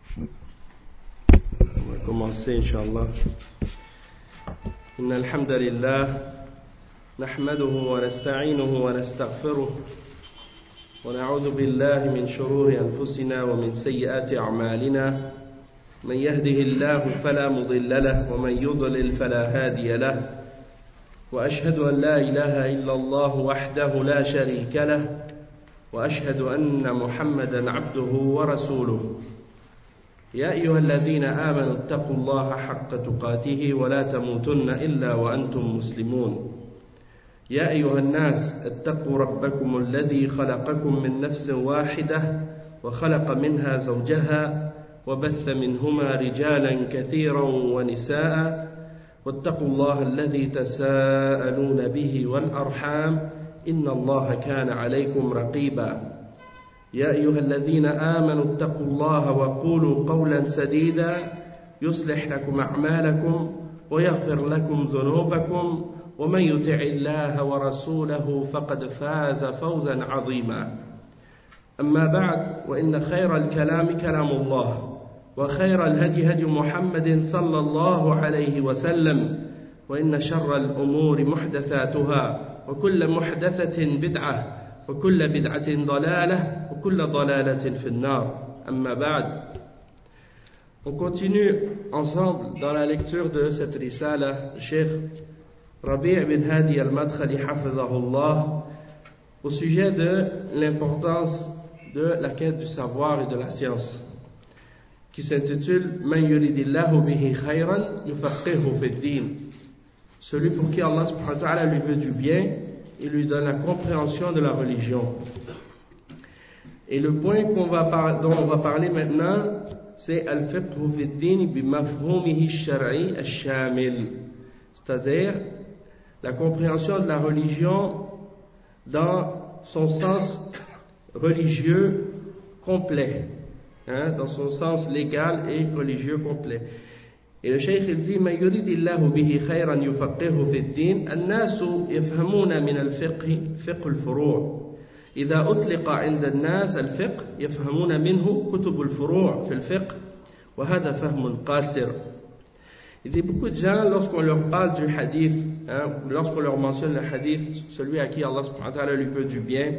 On va commencer, Inch'Allah. إن الحمد لله نحمده ونستعينه ونستغفره ونعوذ بالله من شرور أنفسنا ومن سيئات أعمالنا من يهده الله فلا مضل له ومن يضلل فلا هادي له وأشهد أن لا إله إلا الله وحده لا شريك له وأشهد أن محمدا عبده ورسوله يا أيها الذين آمنوا اتقوا الله حق تقاته ولا تموتن إلا وأنتم مسلمون يا أيها الناس اتقوا ربكم الذي خلقكم من نفس واحدة وخلق منها زوجها وبث منهما رجالا كثيرا ونساء واتقوا الله الذي تساءلون به والأرحام إن الله كان عليكم رقيبا يا أيها الذين آمنوا اتقوا الله وقولوا قولا سديدا يصلح لكم أعمالكم ويغفر لكم ذنوبكم ومن يطع الله ورسوله فقد فاز فوزا عظيما أما بعد وإن خير الكلام كلام الله وخير الهدي هدي محمد صلى الله عليه وسلم وإن شر الأمور محدثاتها وكل محدثة بدعة وكل بدعة ضلالة وكل ضلالة في النار أما بعد. On continue ensemble dans la lecture de cette risala de Cheikh Rabi' bin Hadi al-Madkhali hafidhahullah au sujet de l'importance de la quête du savoir et de la science qui s'intitule Man yuridillahu bihi khayran yufaqihu fid din. Celui pour qui Allah subhanahu wa ta'ala lui veut du bien, il lui donne la compréhension de la religion. Et le point dont on va parler maintenant, c'est al-fiqhu fi ad-din bi mafhumihi ash-shar'i ash-shamil, c'est-à-dire la compréhension de la religion dans son sens religieux complet, dans son sens légal et religieux complet. Et le cheikh il dit ما يريد الله به خيرا يفقهه في الدين الناس يفهمون من الفقه فقه الفروع إذا أطلق عند الناس الفقه يفهمون منه كتب الفروع في الفقه وهذا فهم قاصر. Il dit beaucoup de gens lorsqu'on leur parle du hadith, lorsqu'on leur mentionne le hadith, celui à qui Allah subhanahu wa ta'ala lui veut du bien,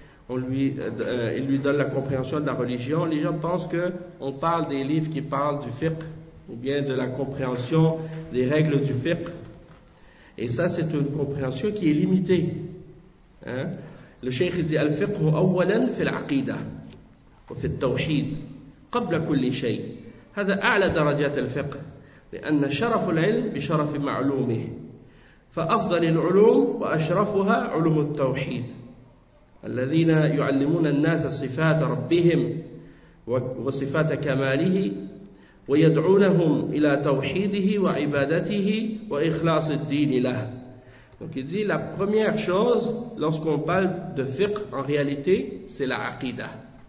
il lui donne la compréhension de la religion, les gens pensent qu'on parle des livres qui parlent du fiqh ou bien de la compréhension des règles du fiqh. Et ça, c'est une compréhension qui est limitée. Le cheikh dit al-fiqh awwalan fi al-aqida wa fi al-tawhid qabla kulli shay. هذا أعلى درجات الفقه لأن شرف العلم بشرف معلومه فأفضل العلوم وأشرفها علوم التوحيد الذين يعلمون الناس صفات ربهم وصفات كماله ويدعونهم إلى توحيده وعبادته وإخلاص الدين له. Donc il dit la première chose lorsqu'on parle de fiqh en réalité c'est la aqidah.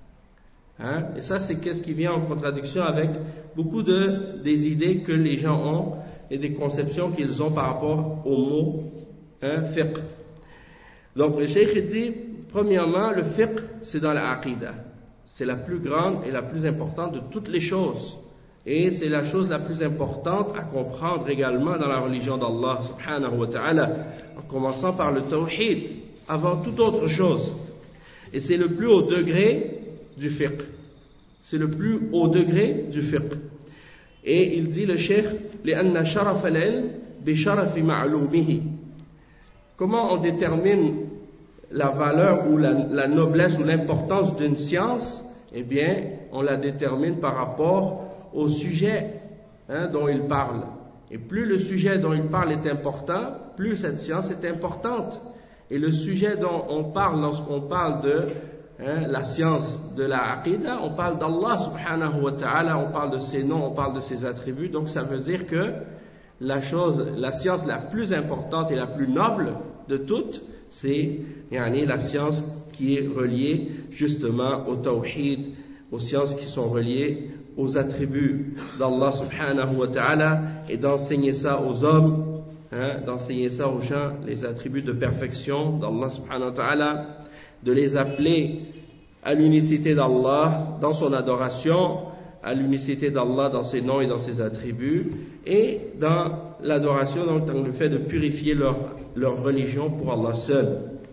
Et ça c'est qu'est-ce qui vient en contradiction avec beaucoup des idées que les gens ont et des conceptions qu'ils ont par rapport au mot fiqh. Donc le cheikh dit premièrement le fiqh c'est dans la aqidah. C'est la plus grande et la plus importante de toutes les choses. Et c'est la chose la plus importante à comprendre également dans la religion d'Allah subhanahu wa ta'ala, en commençant par le tawhid, avant toute autre chose. Et c'est le plus haut degré du fiqh. C'est le plus haut degré du fiqh. Et il dit le cheikh, لأن شرف العلم بشرف معلومه. Comment on détermine la valeur ou la noblesse ou l'importance d'une science? Eh bien, on la détermine par rapport au sujet dont il parle. Et plus le sujet dont il parle est important, plus cette science est importante. Et le sujet dont on parle lorsqu'on parle de la science de la aqidah, on parle d'Allah subhanahu wa ta'ala, on parle de ses noms, on parle de ses attributs. Donc ça veut dire que la science la plus importante et la plus noble de toutes, c'est la science qui est reliée justement au tawhid, aux sciences qui sont reliées aux attributs d'Allah subhanahu wa ta'ala, et d'enseigner ça aux hommes, d'enseigner ça aux gens, les attributs de perfection d'Allah subhanahu wa ta'ala, de les appeler à l'unicité d'Allah dans son adoration, à l'unicité d'Allah dans ses noms et dans ses attributs, et dans l'adoration, donc dans le fait de purifier leur religion pour Allah seul.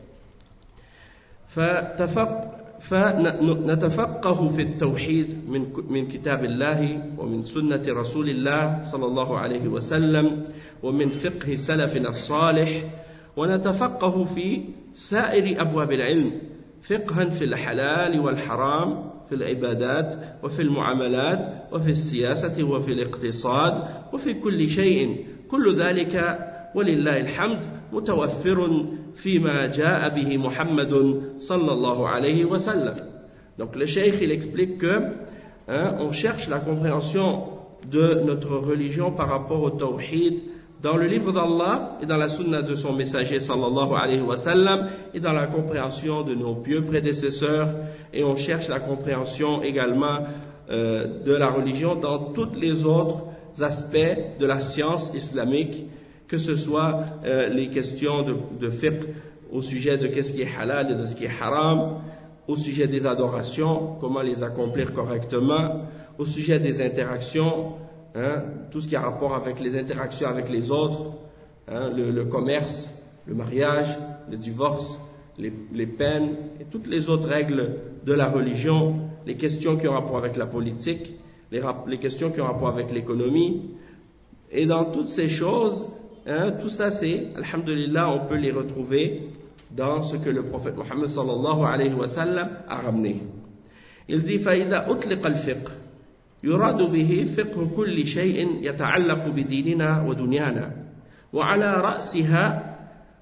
فنتفقه في التوحيد من كتاب الله ومن سنة رسول الله صلى الله عليه وسلم ومن فقه سلفنا الصالح ونتفقه في سائر أبواب العلم فقها في الحلال والحرام في العبادات وفي المعاملات وفي السياسة وفي الاقتصاد وفي كل شيء كل ذلك ولله الحمد متوفر فيما جاء به محمد صلى الله عليه وسلم. Donc le cheikh il explique que on cherche la compréhension de notre religion par rapport au tawhid dans le livre d'Allah et dans la sunna de son messager sallallahu alayhi wa sallam et dans la compréhension de nos pieux prédécesseurs, et on cherche la compréhension également de la religion dans tous les autres aspects de la science islamique, que ce soit les questions de fiqh au sujet de qu'est-ce qui est halal et de ce qui est haram, au sujet des adorations, comment les accomplir correctement, au sujet des interactions, tout ce qui a rapport avec les interactions avec les autres, le commerce, le mariage, le divorce, les peines et toutes les autres règles de la religion, les questions qui ont rapport avec la politique, les questions qui ont rapport avec l'économie. Et dans toutes ces choses, tout ça c'est, alhamdulillah, on peut les retrouver dans ce que le prophète Mohammed sallallahu alayhi wa sallam a ramené. Il dit فَإِذَا أُطْلِقَ الْفِقْهِ يراد به فقه كل شيء يتعلق بديننا ودنيانا وعلى رأسها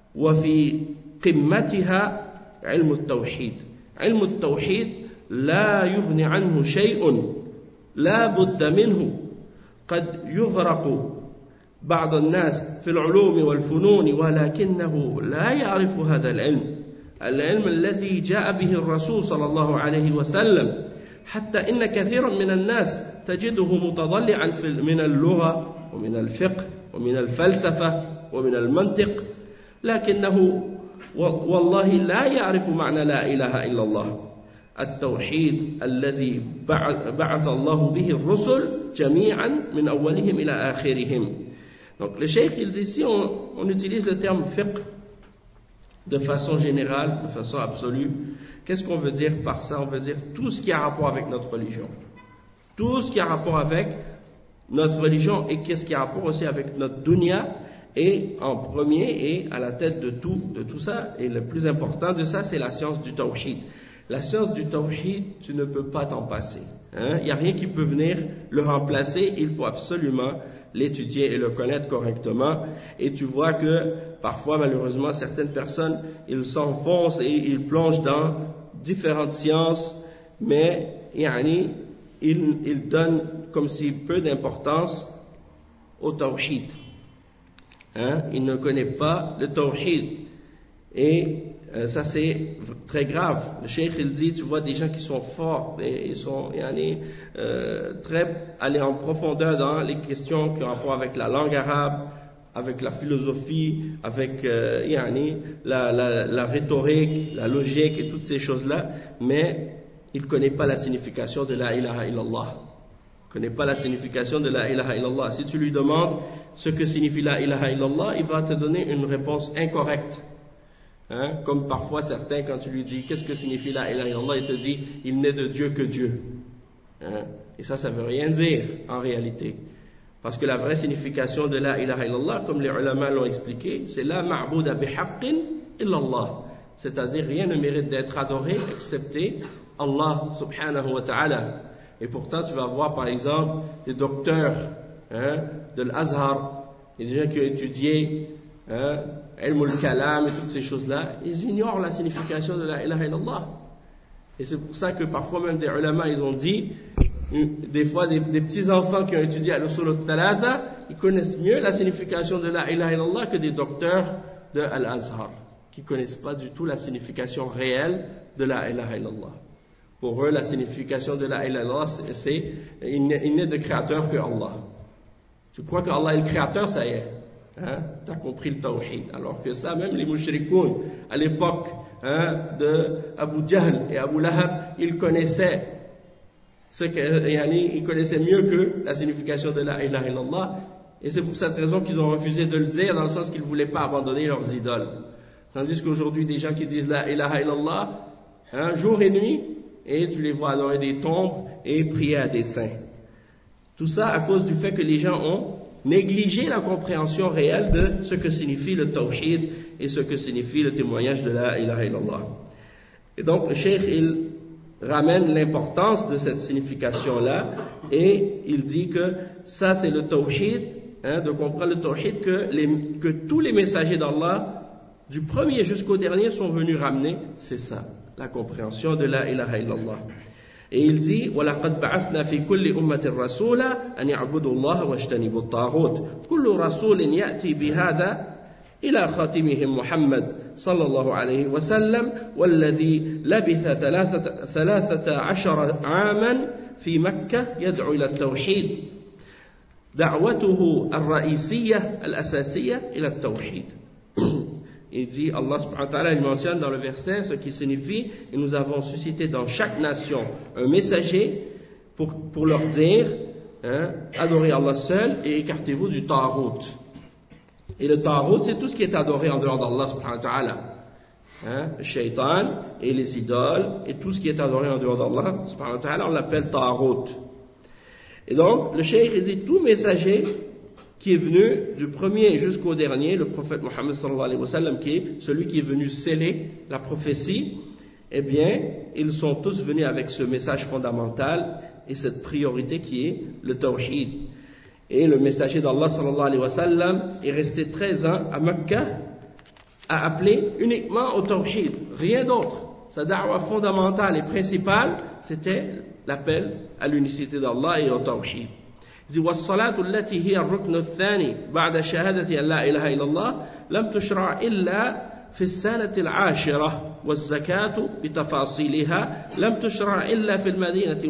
وفي قمتها علم التوحيد. علم التوحيد لا يغني عنه شيء لا بد منه. قد يغرق بعض الناس في العلوم والفنون ولكنه لا يعرف هذا العلم الذي جاء به الرسول صلى الله عليه وسلم، حتى إن كثيرا من الناس تجده متضلعا من اللغة ومن الفقه ومن الفلسفة ومن المنطق، لكنه والله لا يعرف معنى لا إله إلا الله، التوحيد الذي بعث الله به الرسل جميعا من أولهم إلى آخرهم. Donc le cheikh il dit, si on utilise le terme fiqh de façon générale, de façon absolue, qu'est-ce qu'on veut dire par ça? On veut dire tout ce qui a rapport avec notre religion. Tout ce qui a rapport avec notre religion, et qu'est-ce qui a rapport aussi avec notre dunya, et en premier et à la tête de tout ça, et le plus important de ça, c'est la science du tawhid. La science du tawhid, tu ne peux pas t'en passer. Il n'y a rien qui peut venir le remplacer, il faut absolument l'étudier et le connaître correctement. Et tu vois que parfois, malheureusement, certaines personnes, ils s'enfoncent et ils plongent dans différentes sciences, mais ils donnent comme si peu d'importance au tawhid. Il ne connaît pas le tawhid, et ça c'est très grave. Le cheikh il dit, tu vois des gens qui sont forts et ils sont très allés en profondeur dans les questions qui ont rapport avec la langue arabe, avec la philosophie, avec la rhétorique, la logique et toutes ces choses-là, mais il ne connaît pas la signification de la ilaha illallah. Il ne connaît pas la signification de la ilaha illallah. Si tu lui demandes ce que signifie la ilaha illallah, il va te donner une réponse incorrecte. Comme parfois certains, quand tu lui dis qu'est-ce que signifie la ilaha illallah, il te dit il n'est de Dieu que Dieu. Et ça veut rien dire en réalité. Parce que la vraie signification de la ilaha illallah, comme les ulama l'ont expliqué, c'est la ma'bouda bihaqqin illallah. C'est-à-dire rien ne mérite d'être adoré excepté Allah subhanahu wa ta'ala. Et pourtant tu vas voir par exemple des docteurs de l'Azhar, des gens qui ont étudié ilm al-kalam et toutes ces choses-là, ils ignorent la signification de la ilaha illallah. Et c'est pour ça que parfois même des ulama, ils ont dit, des fois des petits enfants qui ont étudié al-usul al-thalatha, ils connaissent mieux la signification de la ilaha illallah que des docteurs de al-Azhar, qui connaissent pas du tout la signification réelle de la ilaha illallah. Pour eux, la signification de la ilaha illallah, c'est il n'est de créateur que Allah. Tu crois que Allah est le créateur, ça y est. Tu as compris le tawhid. Alors que ça, même les mushrikoun, à l'époque de Abu Jahl et Abu Lahab, ils connaissaient ils connaissaient mieux que la signification de la ilaha illallah, et c'est pour cette raison qu'ils ont refusé de le dire, dans le sens qu'ils ne voulaient pas abandonner leurs idoles. Tandis qu'aujourd'hui, des gens qui disent la ilaha illallah, jour et nuit, et tu les vois adorer des tombes et prier à des saints. Tout ça à cause du fait que les gens ont négligé la compréhension réelle de ce que signifie le tawhid et ce que signifie le témoignage de la ilaha illallah. Et donc le cheikh, il ramène l'importance de cette signification-là, et il dit que ça c'est le tawhid, de comprendre le tawhid que tous les messagers d'Allah, du premier jusqu'au dernier, sont venus ramener, c'est ça, la compréhension de la ilaha illallah. Et il dit وَلَقَدْ بَعَثْنَا فِي كُلِّ أُمَّةٍ رَسُولًا أَنْ يَعْبُدُوا اللَّهَ وَاجْتَنِبُوا الطَّاغُوتَ كُلُّ رَسُولٍ يَأْتِي بِهَذَا إلى خاتمهم محمد صلى الله عليه وسلم والذي لبث 13 عاما في مكة يدعو إلى التوحيد دعوته الرئيسية الأساسية إلى التوحيد. Il dit, Allah subhanahu wa ta'ala, il mentionne dans le verset ce qui signifie, et nous avons suscité dans chaque nation un messager pour leur dire, adorez Allah seul et écartez-vous du Tarout. Et le Tarout, c'est tout ce qui est adoré en dehors d'Allah subhanahu wa ta'ala. Le shaitan et les idoles et tout ce qui est adoré en dehors d'Allah subhanahu wa ta'ala, on l'appelle Tarout. Et donc, le cheikh, il dit, tout messager qui est venu du premier jusqu'au dernier, le prophète Mohammed sallallahu alayhi wa sallam, qui est celui qui est venu sceller la prophétie, eh bien, ils sont tous venus avec ce message fondamental et cette priorité qui est le tawhid. Et le messager d'Allah sallallahu alayhi wa sallam est resté 13 ans à Mecca à appeler uniquement au tawhid, rien d'autre. Sa da'wa fondamentale et principale, c'était l'appel à l'unicité d'Allah et au tawhid. والصلاة التي هي الركن الثاني بعد شهادة أن لا إله إلا الله لم تشرع إلا في السنة العاشرة والزكاة بتفاصيلها لم تشرع إلا في المدينة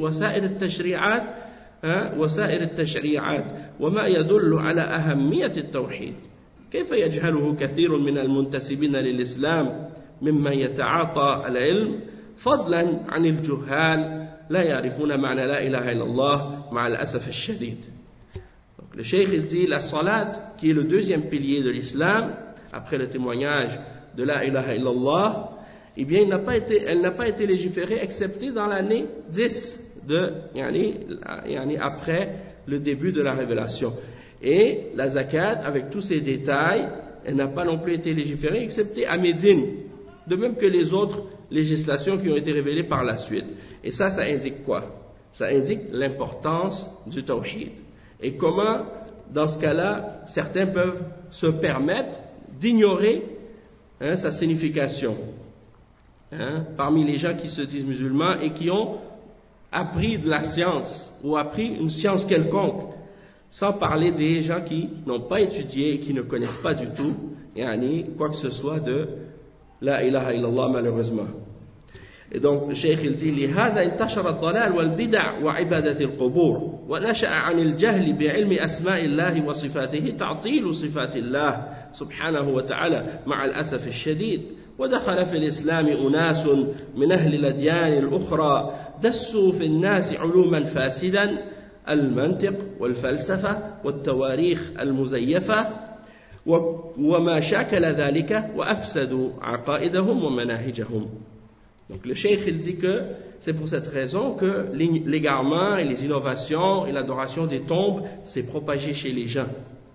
وسائر التشريعات وما يدل على أهمية التوحيد كيف يجهله كثير من المنتسبين للإسلام ممن يتعاطى العلم فضلا عن الجهال لا يعرفون معنى لا إله إلا الله مع الأسف الشديد. Donc le cheikh il dit la salat qui est le deuxième pilier de l'islam après le témoignage de la ilaha illallah, eh bien elle n'a pas été légiférée excepté dans l'année 10 après le début de la révélation. Et la zakat avec tous ses détails, elle n'a pas non plus été légiférée excepté à Médine, de même que les autres législations qui ont été révélées par la suite. Et ça indique quoi? Ça indique l'importance du tawhid. Et comment, dans ce cas-là, certains peuvent se permettre d'ignorer sa signification. Parmi les gens qui se disent musulmans et qui ont appris de la science ou appris une science quelconque, sans parler des gens qui n'ont pas étudié et qui ne connaissent pas du tout quoi que ce soit de la ilaha illallah malheureusement. Et donc le cheikh il dit لهذا انتشر الضلال والبدع وعبادة القبور ونشأ عن الجهل بعلم أسماء الله وصفاته تعطيل صفات الله سبحانه وتعالى مع الأسف الشديد ودخل في الإسلام أناس من أهل الأديان الأخرى دسوا في الناس علوما فاسدا المنطق والفلسفة والتواريخ المزيفة وما شاكل ذلك وأفسدوا عقائدهم ومناهجهم. Donc le cheikh il dit que c'est pour cette raison que l'égarement et les innovations et l'adoration des tombes s'est propagé chez les gens.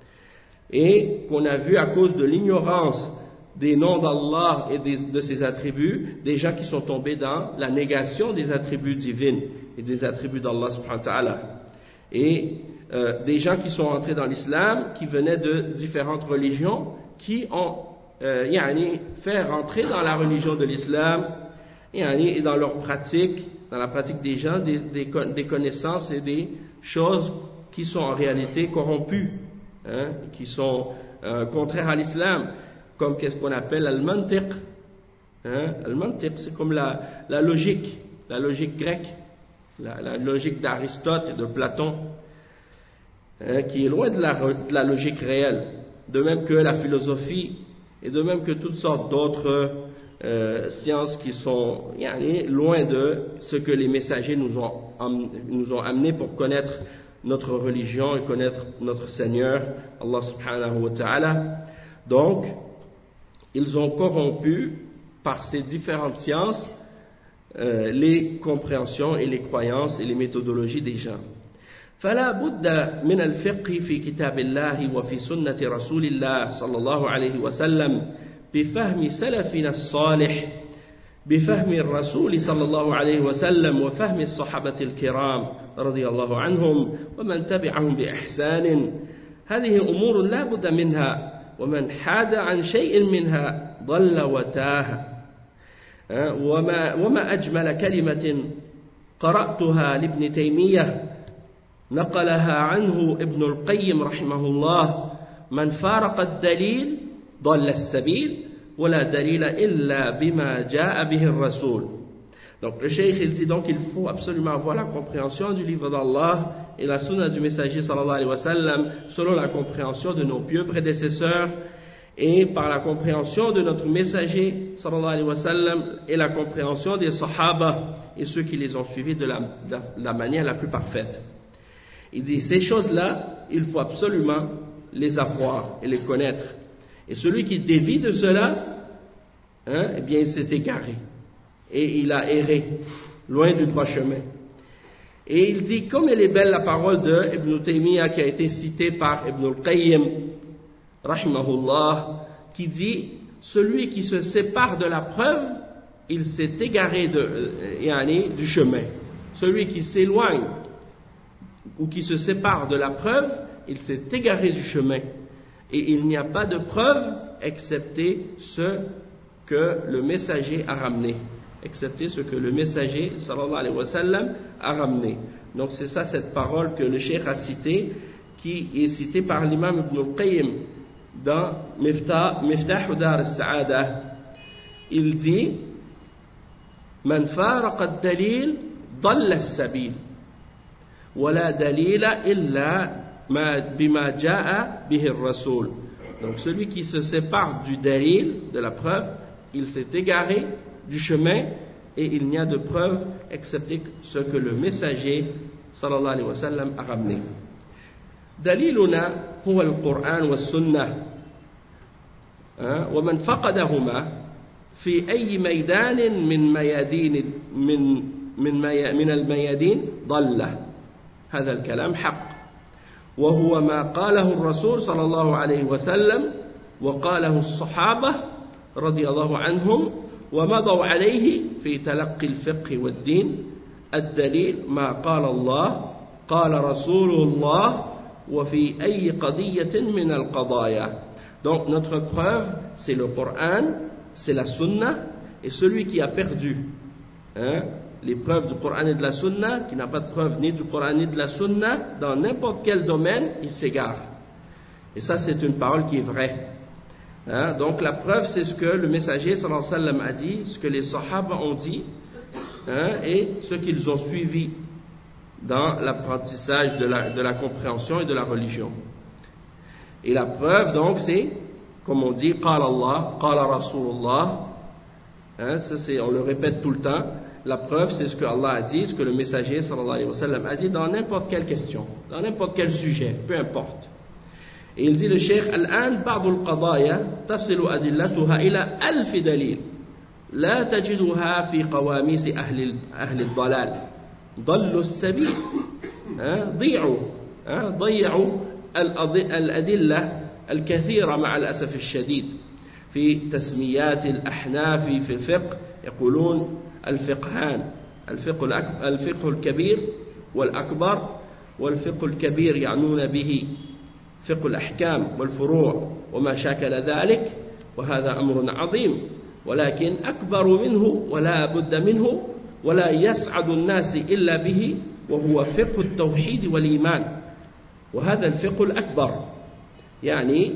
Et qu'on a vu à cause de l'ignorance des noms d'Allah et de ses attributs, des gens qui sont tombés dans la négation des attributs divins et des attributs d'Allah subhanahu wa ta'ala. Et des gens qui sont entrés dans l'islam, qui venaient de différentes religions, qui ont fait rentrer dans la religion de l'islam et dans leur pratique, dans la pratique des gens, des connaissances et des choses qui sont en réalité corrompues, qui sont contraires à l'islam, comme qu'est-ce qu'on appelle al-mantiq. Al-mantiq, c'est comme la logique grecque, la logique d'Aristote et de Platon, qui est loin de la logique réelle, de même que la philosophie, et de même que toutes sortes d'autres sciences qui sont loin de ce que les messagers nous ont nous ont amenés pour connaître notre religion et connaître notre Seigneur, Allah subhanahu wa ta'ala. Donc, ils ont corrompu par ces différentes sciences les compréhensions et les croyances et les méthodologies des gens. فلا بد من الفقه في كتاب الله وفي سنة رسول الله صلى الله عليه وسلم بفهم سلفنا الصالح بفهم الرسول صلى الله عليه وسلم وفهم الصحابة الكرام رضي الله عنهم ومن تبعهم بإحسان هذه أمور لا بد منها ومن حاد عن شيء منها ضل وتاه وما أجمل كلمة قرأتها لابن تيمية نقلها عنه ابن القيم رحمه الله من فارق الدليل ضل السبيل ولا دليل إلا بما جاء به الرسول. Donc le cheikh il dit donc il faut absolument avoir la compréhension du livre d'Allah et la sunna du messager sallallahu alayhi wa sallam selon la compréhension de nos pieux prédécesseurs et par la compréhension de notre messager sallallahu alayhi wa sallam et la compréhension des sahaba et ceux qui les ont suivis de la manière la plus parfaite. Il dit ces choses-là, il faut absolument les avoir et les connaître. Et celui qui dévie de cela, eh bien il s'est égaré et il a erré loin du droit chemin. Et il dit, comme elle est belle la parole de Ibn Taymiyyah qui a été citée par Ibn al-Qayyim rahimahullah, qui dit celui qui se sépare de la preuve, il s'est égaré du chemin. Celui qui s'éloigne ou qui se sépare de la preuve, il s'est égaré du chemin. Et il n'y a pas de preuve excepté ce que le messager a ramené. Excepté ce que le messager, sallallahu alayhi wa sallam, a ramené. Donc c'est ça cette parole que le cheikh a citée, qui est citée par l'imam Ibn al-Qayyim dans Miftah Dar al-Sa'ada. Il dit Man faraqa ad-dalil dalla as-sabil wala dalila illa bima jaa bihi ar-rasul. Donc celui qui se sépare du dalil, de la preuve, il s'est égaré du chemin et il n'y a de preuve excepté ce que le messager sallallahu alayhi wa sallam a ramené. دليلنا هو القرآن والسنة ومن فقدهما في أي ميدان من الميادين ضل. هذا الكلام حق وهو ما قاله الرسول صلى الله عليه وسلم وقاله الصحابة رضي الله عنهم ومضوا عليه في تلقي الفقه والدين. الدليل ما قال الله قال رسول الله وفي أي قضية من القضايا. Donc notre preuve c'est le Coran, c'est la Sunna, et celui qui a perdu les preuves du Coran et de la Sunna, qui n'a pas de preuve ni du Coran ni de la Sunna, dans n'importe quel domaine, il s'égare. Et ça c'est une parole qui est vraie. Donc la preuve c'est ce que le messager sallallahu alayhi wa sallam a dit, ce que les sahaba ont dit, et ce qu'ils ont suivi dans l'apprentissage de la compréhension et de la religion. Et la preuve donc c'est, comme on dit, qala Allah, qala Rasulullah, ça c'est, on le répète tout le temps. La preuve c'est ce que Allah a dit, ce que le messager sallallahu alayhi wa sallam a dit dans n'importe quelle question, dans n'importe quel sujet, peu importe. Et il dit le cheikh الآن بعض القضايا تصل أدلتها إلى 1000 دليل لا تجدها في قواميس أهل الضلال ضلوا السبيل ضيعوا الأدلة الكثيرة مع الأسف الشديد. في تسميات الأحناف في الفقه يقولون الفقهان، الفقه الكبير والأكبر، والفقه الكبير يعنون به فقه الأحكام والفروع وما شاكل ذلك، وهذا أمر عظيم ولكن أكبر منه ولا بد منه ولا يسعد الناس إلا به، وهو فقه التوحيد والإيمان. وهذا الفقه الأكبر يعني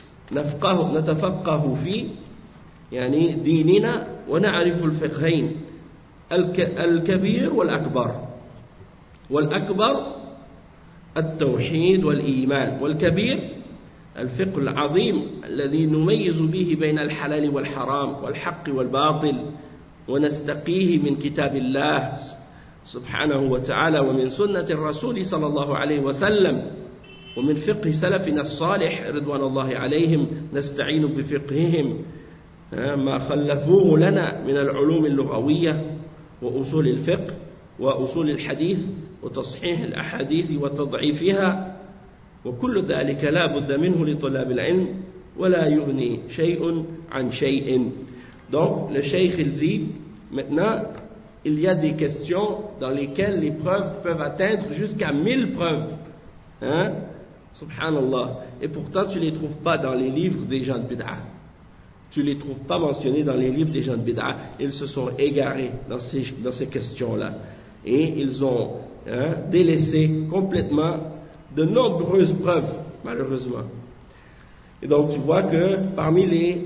نتفقه في يعني ديننا ونعرف الفقهين الكبير والأكبر. والأكبر التوحيد والإيمان، والكبير الفقه العظيم الذي نميز به بين الحلال والحرام والحق والباطل ونستقيه من كتاب الله سبحانه وتعالى ومن سنة الرسول صلى الله عليه وسلم ومن فقه سلفنا الصالح رضوان الله عليهم نستعين بفقههم ما خلفوه لنا من العلوم اللغوية وأصول الفقه وأصول الحديث وتصحيح الأحاديث وتضعيفها وكل ذلك لا بد منه لطلاب العلم ولا يغني شيء عن شيء. Donc le cheikh il dit maintenant il y a des questions dans lesquelles les preuves peuvent atteindre jusqu'à 1000 preuves, hein? Subhanallah. Et pourtant tu les trouves pas dans les livres des gens de bid'a. Tu les trouves pas mentionnés dans les livres des gens de bid'a. Ils se sont égarés dans ces questions-là et ils ont délaissé complètement de nombreuses preuves, malheureusement. Et donc tu vois que parmi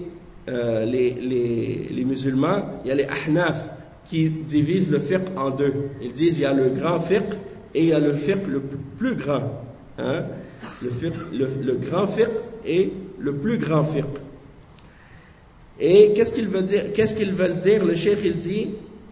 les musulmans, il y a les ahnaf qui divisent le fiqh en deux. Ils disent il y a le grand fiqh et il y a le fiqh le plus grand. Hein? Le grand fiqh et le plus grand fiqh. Et qu'est-ce qu'ils veulent dire? Le cheikh il dit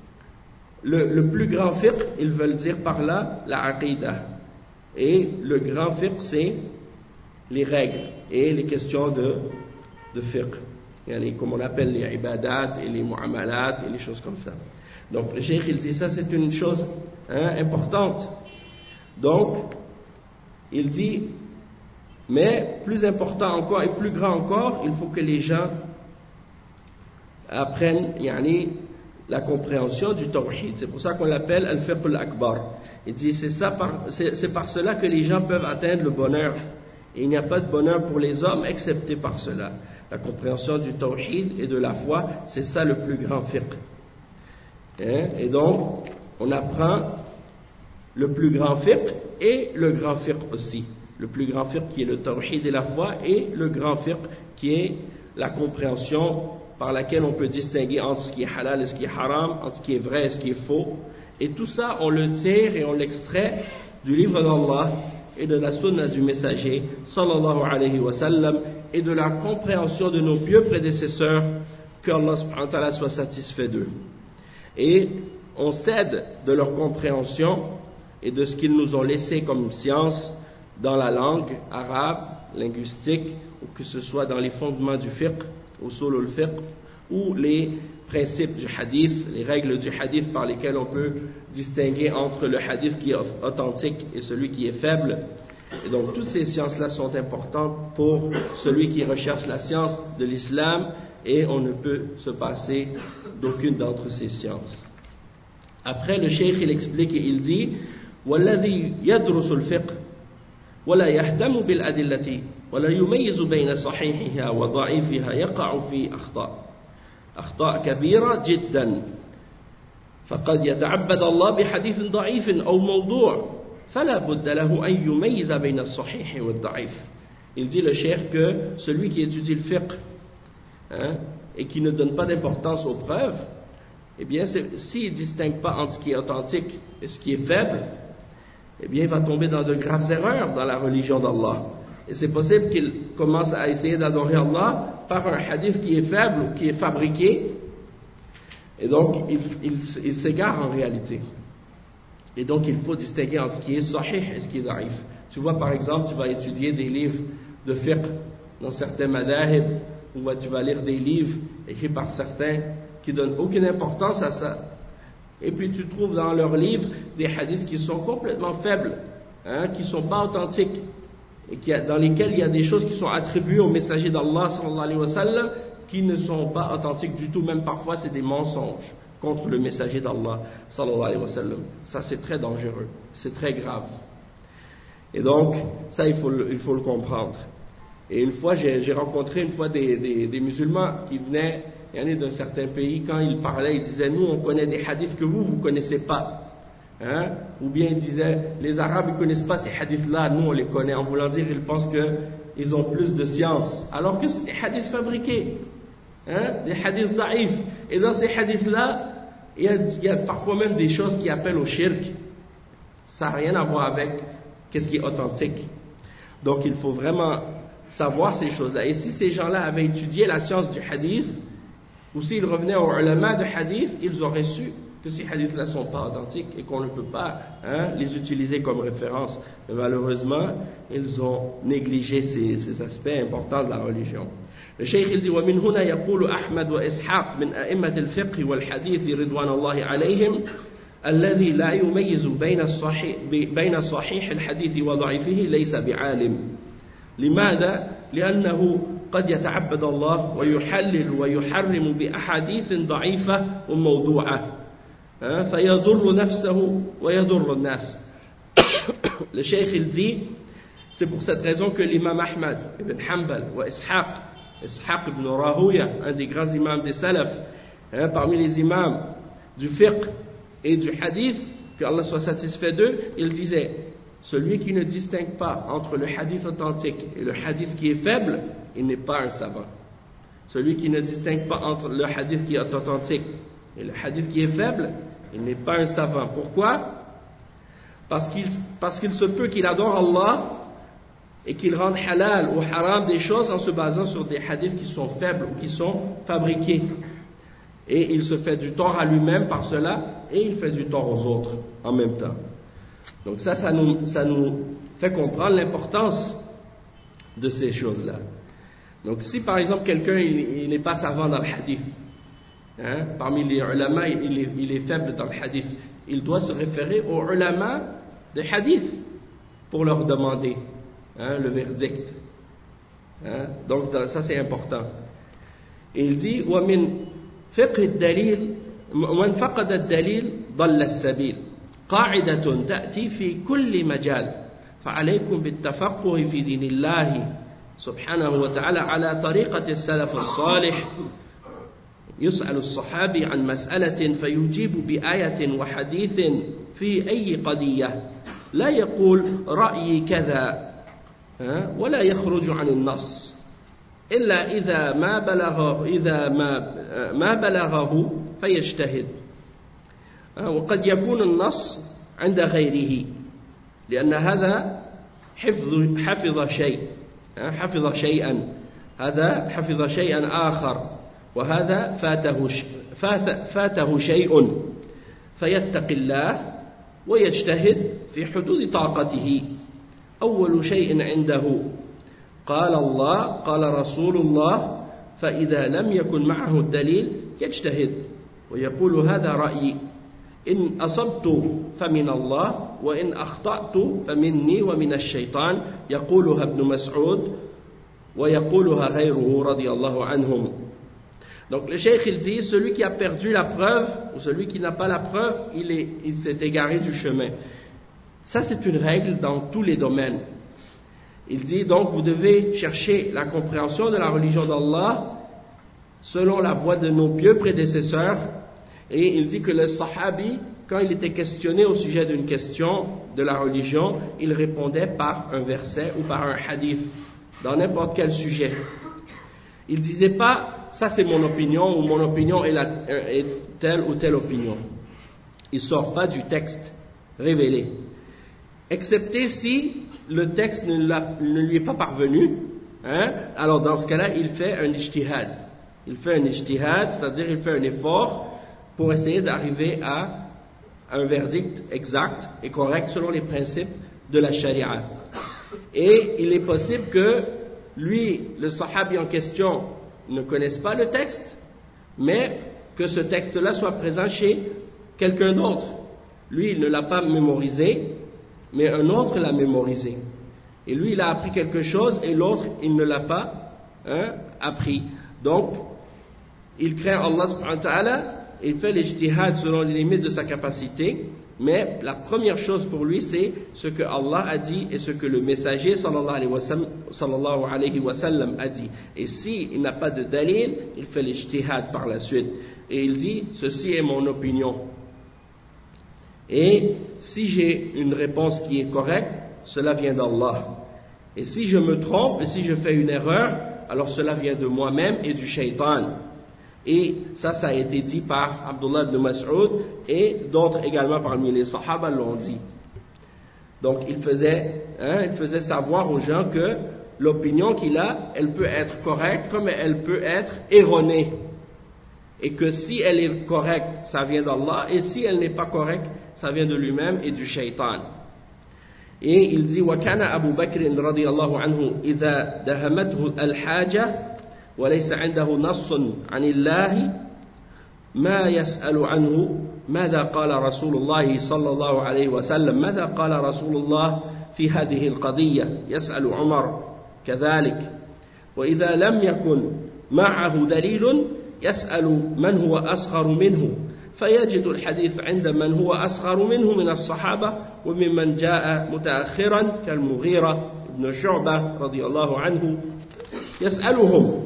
le plus grand fiqh, ils veulent dire par là la aqidah. Et le grand fiqh, c'est les règles et les questions de fiqh. Comme on appelle les ibadat et les mu'amalat et les choses comme ça. Donc le cheikh il dit ça, c'est une chose importante. Donc il dit mais plus important encore et plus grand encore, il faut que les gens apprennent la compréhension du tawhid. C'est pour ça qu'on l'appelle al-fiqh al-akbar. Il dit c'est par cela que les gens peuvent atteindre le bonheur. Et il n'y a pas de bonheur pour les hommes excepté par cela. La compréhension du tawhid et de la foi, c'est ça le plus grand fiqh. Et donc, on apprend le plus grand fiqh et le grand fiqh aussi. Le plus grand fiqh qui est le tawhid et la foi, et le grand fiqh qui est la compréhension par laquelle on peut distinguer entre ce qui est halal et ce qui est haram, entre ce qui est vrai et ce qui est faux. Et tout ça, on le tire et on l'extrait du livre d'Allah et de la sunna du messager, sallallahu alayhi wa sallam, et de la compréhension de nos pieux prédécesseurs, que Allah subhanahu wa ta'ala soit satisfait d'eux. Et on s'aide de leur compréhension et de ce qu'ils nous ont laissé comme science dans la langue arabe, linguistique, ou que ce soit dans les fondements du fiqh, usul al-fiqh, ou les principes du hadith, les règles du hadith par lesquelles on peut distinguer entre le hadith qui est authentique et celui qui est faible. Et donc toutes ces sciences-là sont importantes pour celui qui recherche la science de l'islam, et on ne peut se passer d'aucune d'entre ces sciences. Après, le cheikh il explique et il dit وَالَّذِي يَدْرُسُ الْفِقْهِ وَلَا يَهْتَمُ بِالْأَدِلَّةِ وَلَا يُمَيِّزُ بَيْنَ صَحِيحِهَا وَضَعِيفِهَا يَقَعُ فِي أخطاء كبيرة جدا فقد يتعبد الله بحديث ضعيف أو موضوع فلا بد له أن يميز بين الصحيح والضعيف. Il dit le cheikh que celui qui étudie le fiqh et qui ne donne pas d'importance aux preuves, eh bien s'il ne distingue pas entre ce qui est authentique et ce qui est faible, eh bien il va tomber dans de graves erreurs dans la religion d'Allah. Et c'est possible qu'il commence à essayer d'adorer Allah par un hadith qui est faible ou qui est fabriqué, et donc il s'égare en réalité. Et donc il faut distinguer entre ce qui est sahih et ce qui est da'if. Tu vois, par exemple, tu vas étudier des livres de fiqh dans certains madahib, ou tu vas lire des livres écrits par certains qui donnent aucune importance à ça, et puis tu trouves dans leurs livres des hadiths qui sont complètement faibles, qui ne sont pas authentiques, et dans lesquels il y a des choses qui sont attribuées au messager d'Allah sallallahu alayhi wa sallam qui ne sont pas authentiques du tout, même parfois c'est des mensonges contre le messager d'Allah sallallahu alayhi wa sallam. Ça c'est très dangereux, c'est très grave. Et donc ça il faut le comprendre. Et une fois j'ai rencontré des musulmans qui venaient d'un certain pays. Quand ils parlaient, ils disaient nous on connaît des hadiths que vous connaissez pas. Ou bien ils disaient les Arabes ils connaissent pas ces hadiths-là, nous on les connaît, en voulant dire ils pensent qu'ils ont plus de science, alors que c'est des hadiths fabriqués, des hadiths da'if. Et dans ces hadiths-là, il y a parfois même des choses qui appellent au shirk. Ça n'a rien à voir avec qu'est-ce qui est authentique. Donc il faut vraiment savoir ces choses-là. Et si ces gens-là avaient étudié la science du hadith, ou s'ils revenaient aux ulama de hadith, ils auraient su que ces hadiths-là ne sont pas authentiques et qu'on ne peut pas les utiliser comme référence. Mais malheureusement, ils ont négligé ces aspects importants de la religion. Le cheikh il dit ومن هنا يقول أحمد وإسحاق من أئمة الفقه والحديث رضوان الله عليهم الذي لا يميز بين صحيح الحديث وضعيفه ليس بعالم. لماذا؟ لأنه قد يتعبد الله ويحلل ويحرم بأحاديث ضعيفة وموضوعة فيضر نفسه ويضر الناس. Le cheikh il dit, c'est pour cette raison que l'imam Ahmad ibn Hanbal wa Ishaq ibn Rahouya, un des grands imams des salafs, parmi les imams du fiqh et du hadith, que Allah soit satisfait d'eux, il disait, celui qui ne distingue pas entre le hadith authentique et le hadith qui est faible, il n'est pas un savant. Celui qui ne distingue pas entre le hadith qui est authentique et le hadith qui est faible, il n'est pas un savant. Pourquoi? Parce qu'il se peut qu'il adore Allah et qu'il rende halal ou haram des choses en se basant sur des hadiths qui sont faibles ou qui sont fabriqués. Et il se fait du tort à lui-même par cela et il fait du tort aux autres en même temps. Donc ça nous fait comprendre l'importance de ces choses-là. Donc si par exemple quelqu'un il n'est pas savant dans le hadith, parmi les ulama il est faible dans le hadith, il doit se référer aux ulama de hadith pour leur demander le verdict. Donc ça c'est important. Et il dit ومن فقه الدليل ومن فقد الدليل ضل السبيل قاعدة تأتي في كل مجال فعليكم بالتفقه في دين الله سبحانه وتعالى على طريقة السلف الصالح. يسأل الصحابي عن مسألة فيجيب بآية وحديث في أي قضية لا يقول رأيي كذا ولا يخرج عن النص إلا إذا ما بلغه فيجتهد وقد يكون النص عند غيره لأن هذا حفظ شيئا هذا حفظ شيئا آخر وهذا فاته شيء فيتق الله ويجتهد في حدود طاقته. أول شيء عنده قال الله قال رسول الله فإذا لم يكن معه الدليل يجتهد ويقول هذا رأيي إن أصبت فمن الله وإن أخطأت فمني ومن الشيطان يقولها ابن مسعود ويقولها غيره رضي الله عنهم. Donc le cheikh il dit, celui qui a perdu la preuve ou celui qui n'a pas la preuve, il s'est égaré du chemin. Ça c'est une règle dans tous les domaines. Il dit donc vous devez chercher la compréhension de la religion d'Allah selon la voie de nos pieux prédécesseurs. Et il dit que le sahabi, quand il était questionné au sujet d'une question de la religion, il répondait par un verset ou par un hadith dans n'importe quel sujet. Il disait pas ça c'est mon opinion ou mon opinion est telle ou telle opinion. Il sort pas du texte révélé, excepté si le texte ne lui est pas parvenu. Alors dans ce cas-là, il fait un ijtihad. Il fait un ijtihad, c'est-à-dire il fait un effort pour essayer d'arriver à un verdict exact et correct selon les principes de la charia. Et il est possible que lui, le sahabi en question, ne connaisse pas le texte, mais que ce texte-là soit présent chez quelqu'un d'autre. Lui, il ne l'a pas mémorisé, mais un autre l'a mémorisé. Et lui, il a appris quelque chose et l'autre, il ne l'a pas appris. Donc, il craint Allah subhanahu wa ta'ala, il fait l'ijtihad selon les limites de sa capacité, mais la première chose pour lui, c'est ce que Allah a dit et ce que le messager sallallahu alayhi wa sallam a dit. Et s'il n'a pas de dalil, il fait l'ijtihad par la suite. Et il dit, ceci est mon opinion. Et si j'ai une réponse qui est correcte, cela vient d'Allah. Et si je me trompe, et si je fais une erreur, alors cela vient de moi-même et du shaitan. Et ça a été dit par Abdullah ibn Mas'ud et d'autres également parmi les sahaba l'ont dit. Donc il faisait savoir aux gens que l'opinion qu'il a, elle peut être correcte comme elle peut être erronée. et que si elle est correcte, ça vient d'Allah, et si elle n'est pas correcte, ça vient de lui-même et du shaitan. Et il dit وكان أبو بكر رضي الله عنه إذا دهمته الحاجة وليس عنده نص عن الله ما يسأل عنه ماذا قال رسول الله صلى الله عليه وسلم ماذا قال رسول الله في هذه القضية يسأل عمر كذلك وإذا لم يكن معه دليل يسأل من هو أصغر منه فيجد الحديث عند من هو أصغر منه من الصحابة وممن جاء متأخرا كالمغيرة بن شعبة رضي الله عنه يسألهم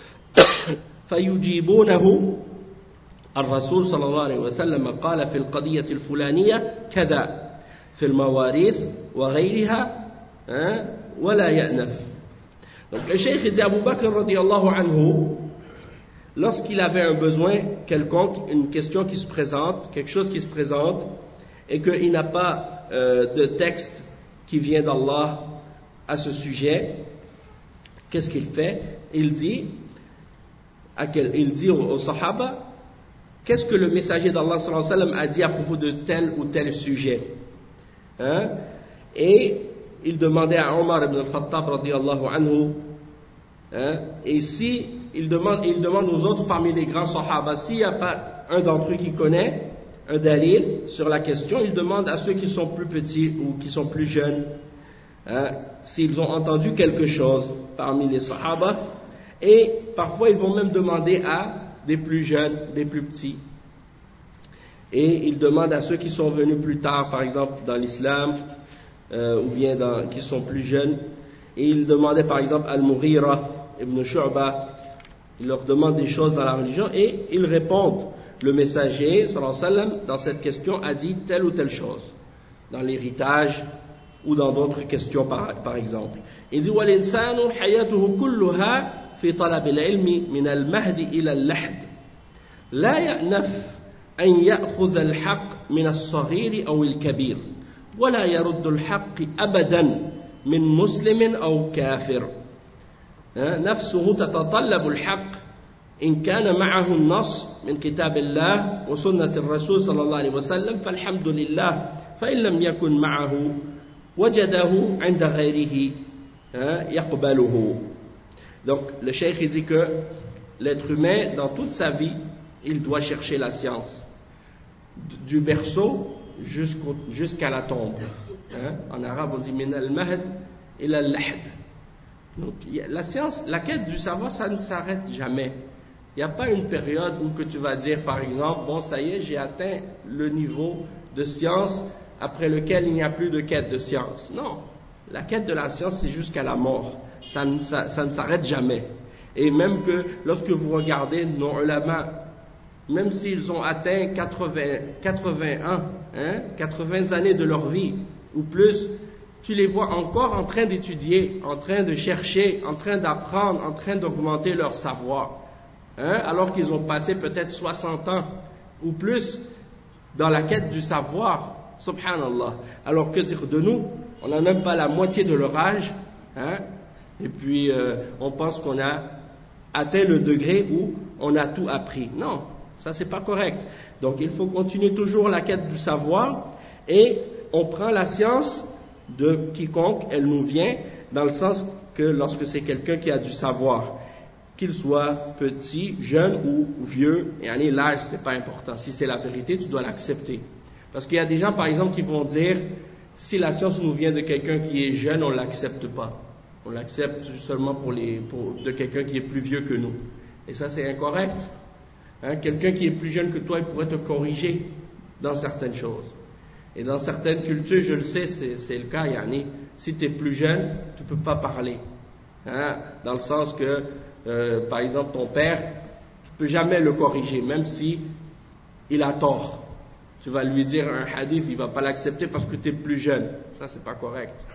فيجيبونه الرسول صلى الله عليه وسلم قال في القضية الفلانية كذا في المواريث وغيرها ولا يأنف. Donc le cheikh dit Abu Bakr radiallahu anhu, lorsqu'il avait un besoin quelconque, une question qui se présente, quelque chose qui se présente, et qu'il n'a pas de texte qui vient d'Allah à ce sujet, qu'est-ce qu'il fait? Il dit aux Sahaba, qu'est-ce que le messager d'Allah sallallahu alayhi wa sallam a dit à propos de tel ou tel sujet? Et il demandait à Omar ibn al-Khattab radiyallahu anhu, et si il demande aux autres parmi les grands sahaba, s'il n'y a pas un d'entre eux qui connaît un dalil sur la question, il demande à ceux qui sont plus petits ou qui sont plus jeunes, s'ils ont entendu quelque chose parmi les sahaba, et parfois ils vont même demander à des plus jeunes, des plus petits. Et il demande à ceux qui sont venus plus tard, par exemple dans l'islam, ou bien qui sont plus jeunes. Et il demandait par exemple Al-Mughira ibn Shu'ba, il leur demande des choses dans la religion et ils répondent. Le messager, sallallahu alayhi wa sallam, dans cette question a dit telle ou telle chose, dans l'héritage ou dans d'autres questions par exemple. Il dit وَالْإِنسَانُ حَيَاتُهُ كُلُّهَا في طلب العلم من المهد إلى اللحد لا يأنف أن يأخذ الحق من الصغير أو الكبير ولا يرد الحق أبدا من مسلم أو كافر نفسه تتطلب الحق إن كان معه النص من كتاب الله وسنة الرسول صلى الله عليه وسلم فالحمد لله فإن لم يكن معه وجده عند غيره يقبله. Donc le cheikh dit que l'être humain dans toute sa vie il doit chercher la science du berceau jusqu'à la tombe. En arabe on dit min al-mahd ila al-lahd. Donc la science, la quête du savoir, ça ne s'arrête jamais. Il n'y a pas une période où que tu vas dire par exemple, bon ça y est, j'ai atteint le niveau de science après lequel il n'y a plus de quête de science. Non, la quête de la science c'est jusqu'à la mort. Ça ne s'arrête jamais. Et même que lorsque vous regardez nos ulama, même s'ils ont atteint 80 années de leur vie ou plus, tu les vois encore en train d'étudier, en train de chercher, en train d'apprendre, en train d'augmenter leur savoir. Alors qu'ils ont passé peut-être 60 ans ou plus dans la quête du savoir. Subhanallah. Alors que dire de nous? On n'a même pas la moitié de leur âge. Et puis on pense qu'on a atteint le degré où on a tout appris. Non, ça c'est pas correct. Donc il faut continuer toujours la quête du savoir et on prend la science de quiconque elle nous vient, dans le sens que lorsque c'est quelqu'un qui a du savoir, qu'il soit petit, jeune ou vieux, et l'âge c'est pas important. Si c'est la vérité, tu dois l'accepter. Parce qu'il y a des gens par exemple qui vont dire si la science nous vient de quelqu'un qui est jeune, on l'accepte pas. On l'accepte seulement de quelqu'un qui est plus vieux que nous. Et ça, c'est incorrect. Quelqu'un qui est plus jeune que toi, il pourrait te corriger dans certaines choses. Et dans certaines cultures, je le sais, c'est le cas, Yani. Si tu es plus jeune, tu ne peux pas parler. Dans le sens que, par exemple, ton père, tu ne peux jamais le corriger, même si il a tort. Tu vas lui dire un hadith, il ne va pas l'accepter parce que tu es plus jeune. Ça, c'est pas correct.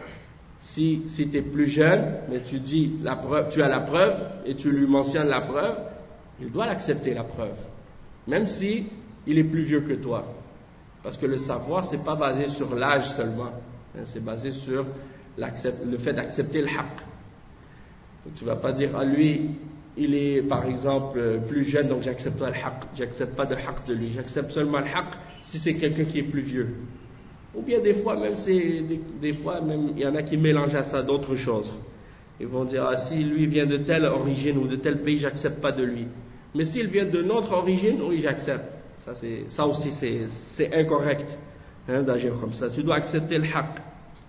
Si tu es plus jeune, mais tu dis la preuve, tu as la preuve et tu lui mentionnes la preuve, il doit l'accepter la preuve, même si il est plus vieux que toi, parce que le savoir c'est pas basé sur l'âge seulement, c'est basé sur le fait d'accepter le haqq. Donc, tu vas pas dire à lui il est par exemple plus jeune, donc j'accepte pas le haqq, j'accepte pas de haqq de lui, j'accepte seulement le haqq si c'est quelqu'un qui est plus vieux. Ou bien des fois même il y en a qui mélangent à ça d'autres choses. Ils vont dire si lui vient de telle origine ou de tel pays, j'accepte pas de lui. Mais s'il vient de notre origine, oui, j'accepte. Ça aussi c'est incorrect d'agir comme ça. Tu dois accepter le haqq.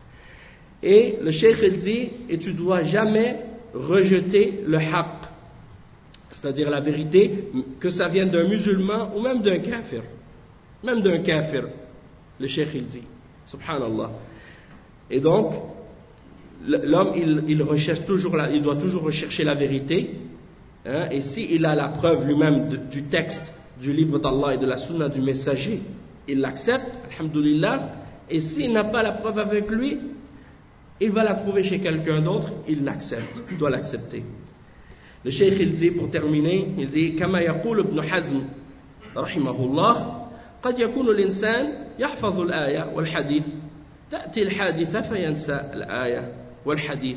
Et le cheikh il dit, et tu dois jamais rejeter le haqq, c'est-à-dire la vérité, que ça vienne d'un musulman ou même d'un kafir. Même d'un kafir, le cheikh il dit. Subhanallah. Et donc, l'homme, il doit toujours rechercher la vérité, et s'il a la preuve lui-même du texte, du livre d'Allah et de la sunna du messager, il l'accepte, alhamdulillah, et s'il n'a pas la preuve avec lui, il va la trouver chez quelqu'un d'autre, il l'accepte, il doit l'accepter. Le cheikh il dit, pour terminer, il dit, كما يقول ابن حزم رحمه الله قد يكون الإنسان يحفظ الآية والحديث تأتي الحادثة فينسى الآية والحديث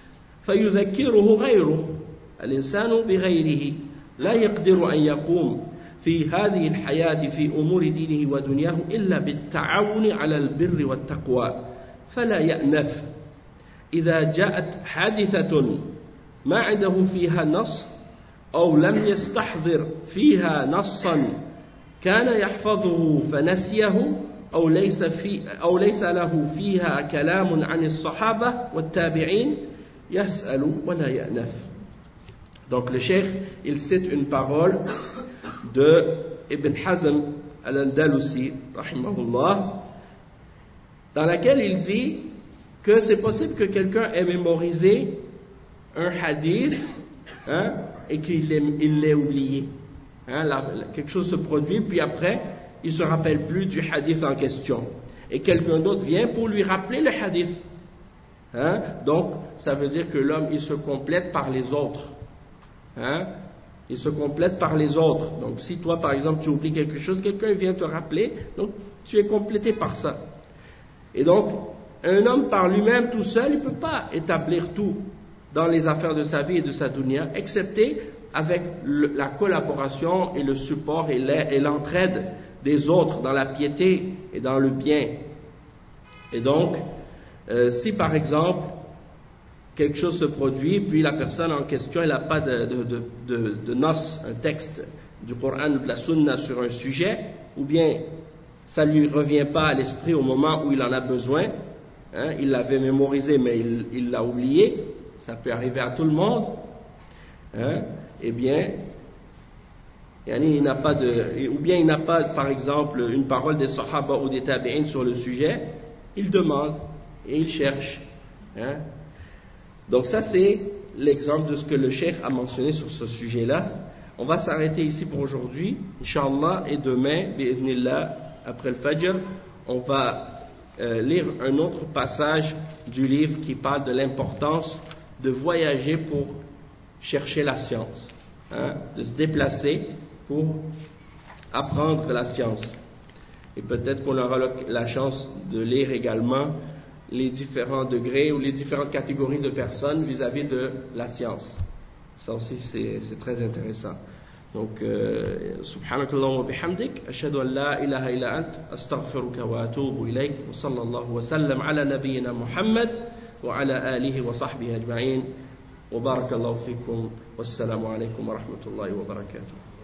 فيذكره غيره الإنسان بغيره لا يقدر أن يقوم في هذه الحياة في أمور دينه ودنياه إلا بالتعاون على البر والتقوى فلا يأنف إذا جاءت حادثة ما عنده فيها نص أو لم يستحضر فيها نصا كان يحفظه فنسيه أو ليس له فيها كلام عن الصحابة والتابعين يسأل ولا يأنف. Donc le cheikh, il cite une parole de Ibn Hazm al-Andalusi, rahimahullah, dans laquelle il dit que c'est possible que quelqu'un ait mémorisé un hadith et qu'il l'ait oublié. Quelque chose se produit, puis après, il ne se rappelle plus du hadith en question. Et quelqu'un d'autre vient pour lui rappeler le hadith. Donc, ça veut dire que l'homme, il se complète par les autres. Il se complète par les autres. Donc, si toi, par exemple, tu oublies quelque chose, quelqu'un vient te rappeler, donc tu es complété par ça. Et donc, un homme par lui-même, tout seul, il ne peut pas établir tout dans les affaires de sa vie et de sa dunya, excepté avec la collaboration et le support et l'entraide des autres dans la piété et dans le bien. Et donc, si par exemple, quelque chose se produit, puis la personne en question, elle n'a pas de nos, un texte du Coran ou de la Sunna sur un sujet, ou bien ça ne lui revient pas à l'esprit au moment où il en a besoin, il l'avait mémorisé mais il l'a oublié, ça peut arriver à tout le monde, eh bien, il n'a pas ou bien il n'a pas, par exemple, une parole des Sahaba ou des Tabi'in sur le sujet, il demande et il cherche. Donc ça c'est l'exemple de ce que le cheikh a mentionné sur ce sujet-là. On va s'arrêter ici pour aujourd'hui, Inch'Allah, et demain, bi'idhnillah, après le Fajr, on va lire un autre passage du livre qui parle de l'importance de voyager pour chercher la science, de se déplacer pour apprendre la science. Et peut-être qu'on aura la chance de lire également les différents degrés ou les différentes catégories de personnes vis-à-vis de la science. Ça aussi c'est très intéressant. Donc, subhanakallahumma wa bihamdik, ashhadu an la ilaha illa ant, astaghfiruka wa atubu ilayk, wa sallallahu wa sallam ala nabiyyina Muhammad wa ala alihi wa sahbihi ajma'in, wa barakallahu fikum, wassalamu alaykum wa rahmatullahi wa barakatuh.